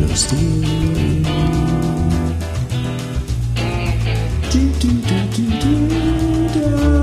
just you. Do, do, do, do, do, do.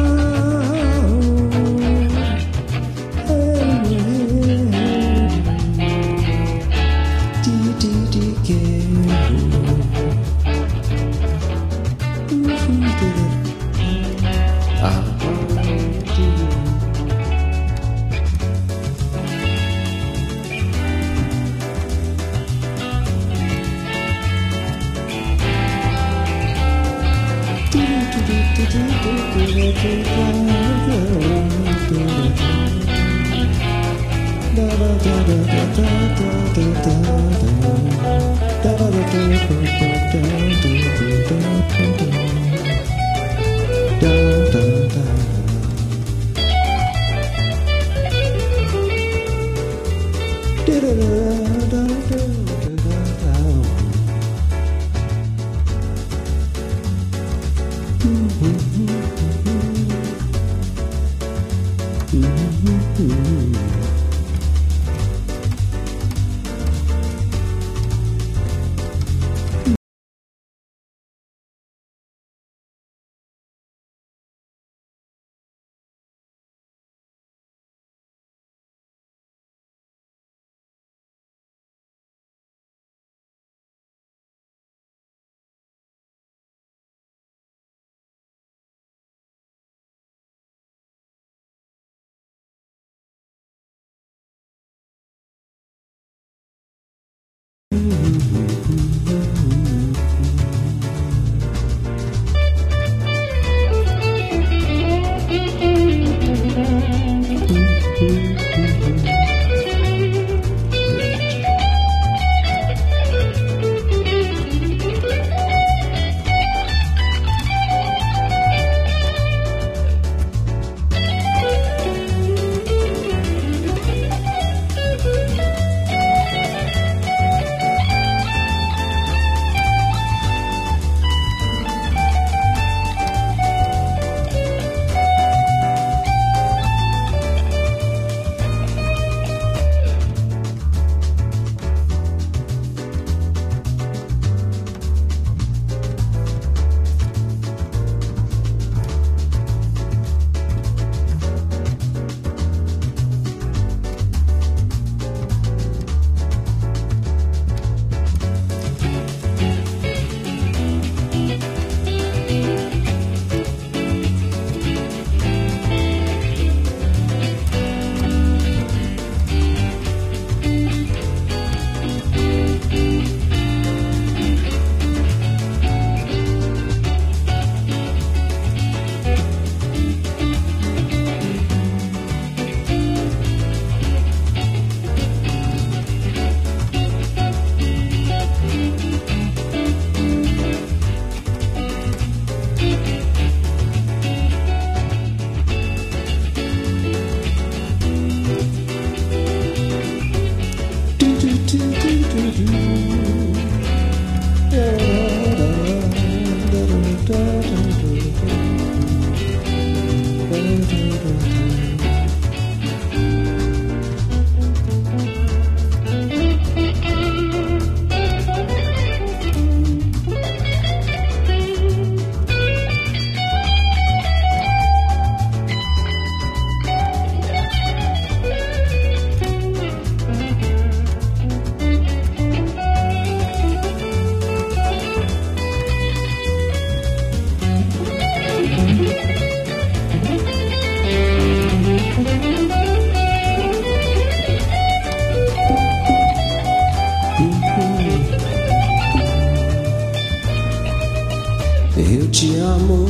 Eu te amo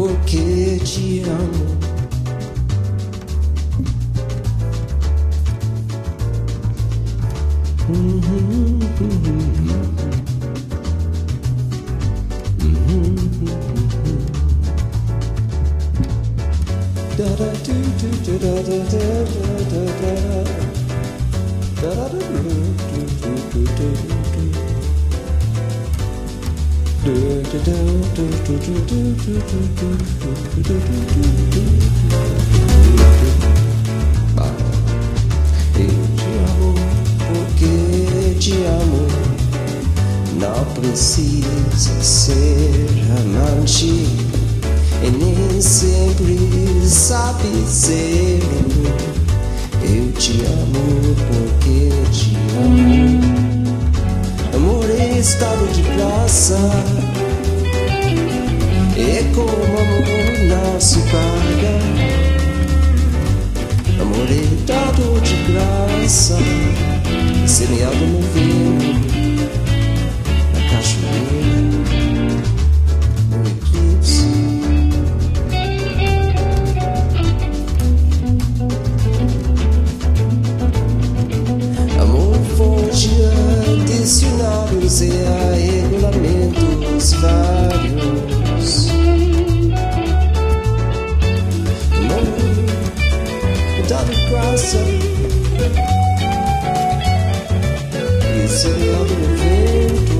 porque te amo. Eu te amo porque te amo. ser amante e nem sempre sabe dizer eu te amo porque te amo. Amor é estado de graça, é como amor não se paga. Amor é dado de graça, semeado no vento, na cachoeira, no eclipse. Amor foge a dicionários e a regulamentos vários. Amor é dado de graça, semeado no vento,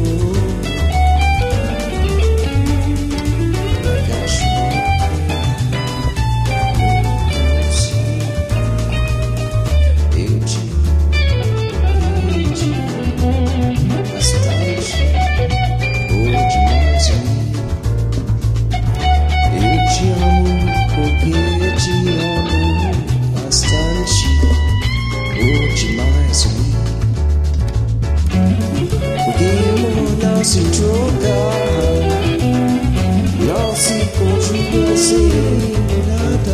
na cachoeira, eu te amo bastante, ou demais a mim. Eu te amo porque te amo bastante, ou demais a mim. Porque amor não se troca, não se conjuga sem nada.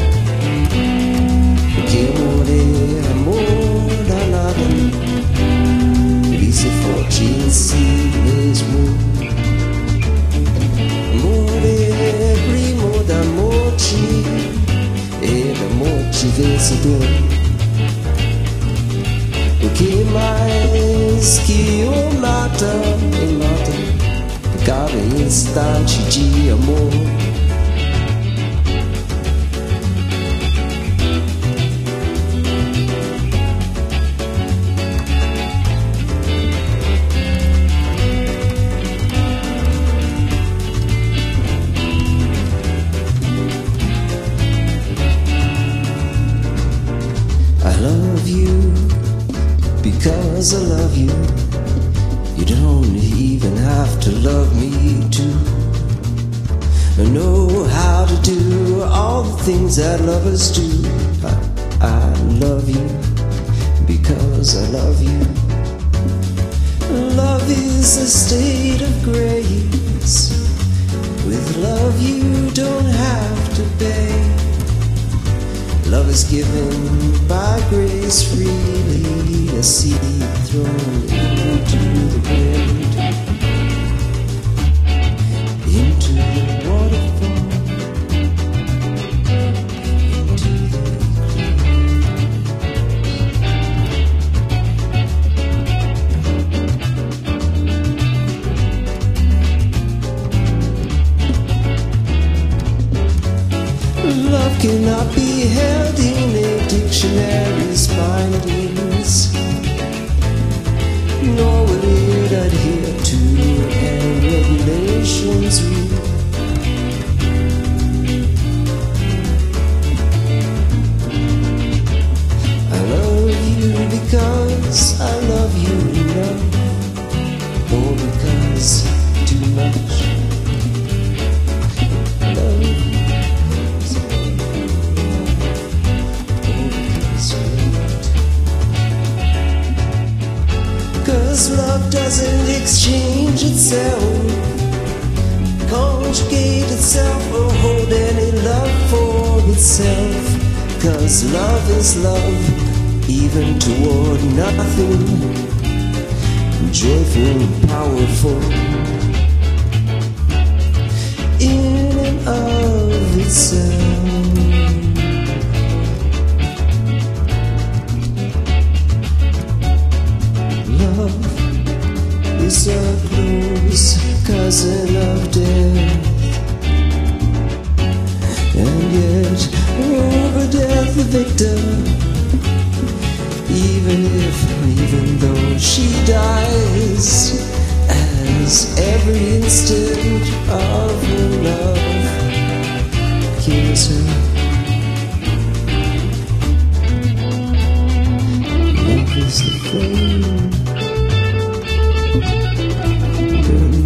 Porque amor é amor danado, por isso é forte em si mesmo. Amor é primo da morte, é da morte vencedor. O que mais que o mata, e mata por cada instante de amor. I love you because I love you. You don't even have to love me too. I know how to do all the things that lovers do. I love you because I love you. Love is a state of grace. With love you don't have to pay. Love is given by grace freely, a seed thrown into the wind, into the waterfall, into the eclipse. Love cannot be held in a dictionary's bindings, nor will it adhere to any regulations read. I love you because I love you enough, or because too much. I love you. Cause love doesn't exchange itself, conjugate itself, or hold any love for itself. Cause love is love, even toward nothing, joyful and powerful in and of itself. Love is a close cousin of death, and yet over death the victor, even though she dies, as every instant of her love kills her. Love is the flame.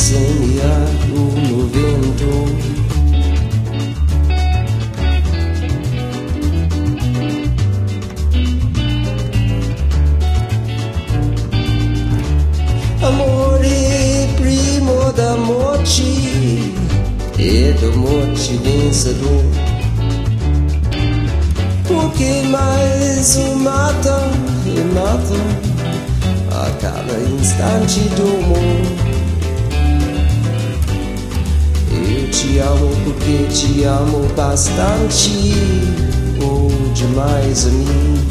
insegnare un vento. Amore primo da morte e da morte vencedor. Porque mais mata e mata a cada instante do amor. Eu te amo porque te amo bastante, ou demais a mim.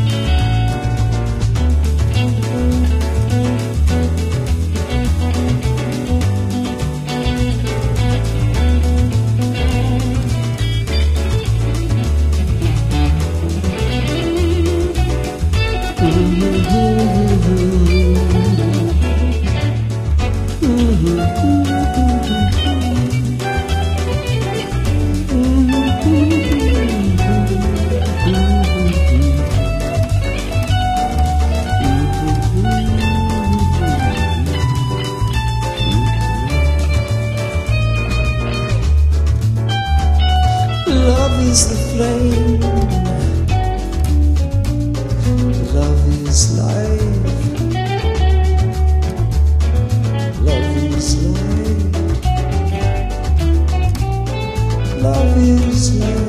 Love is the flame, love is life, love is life, love is life.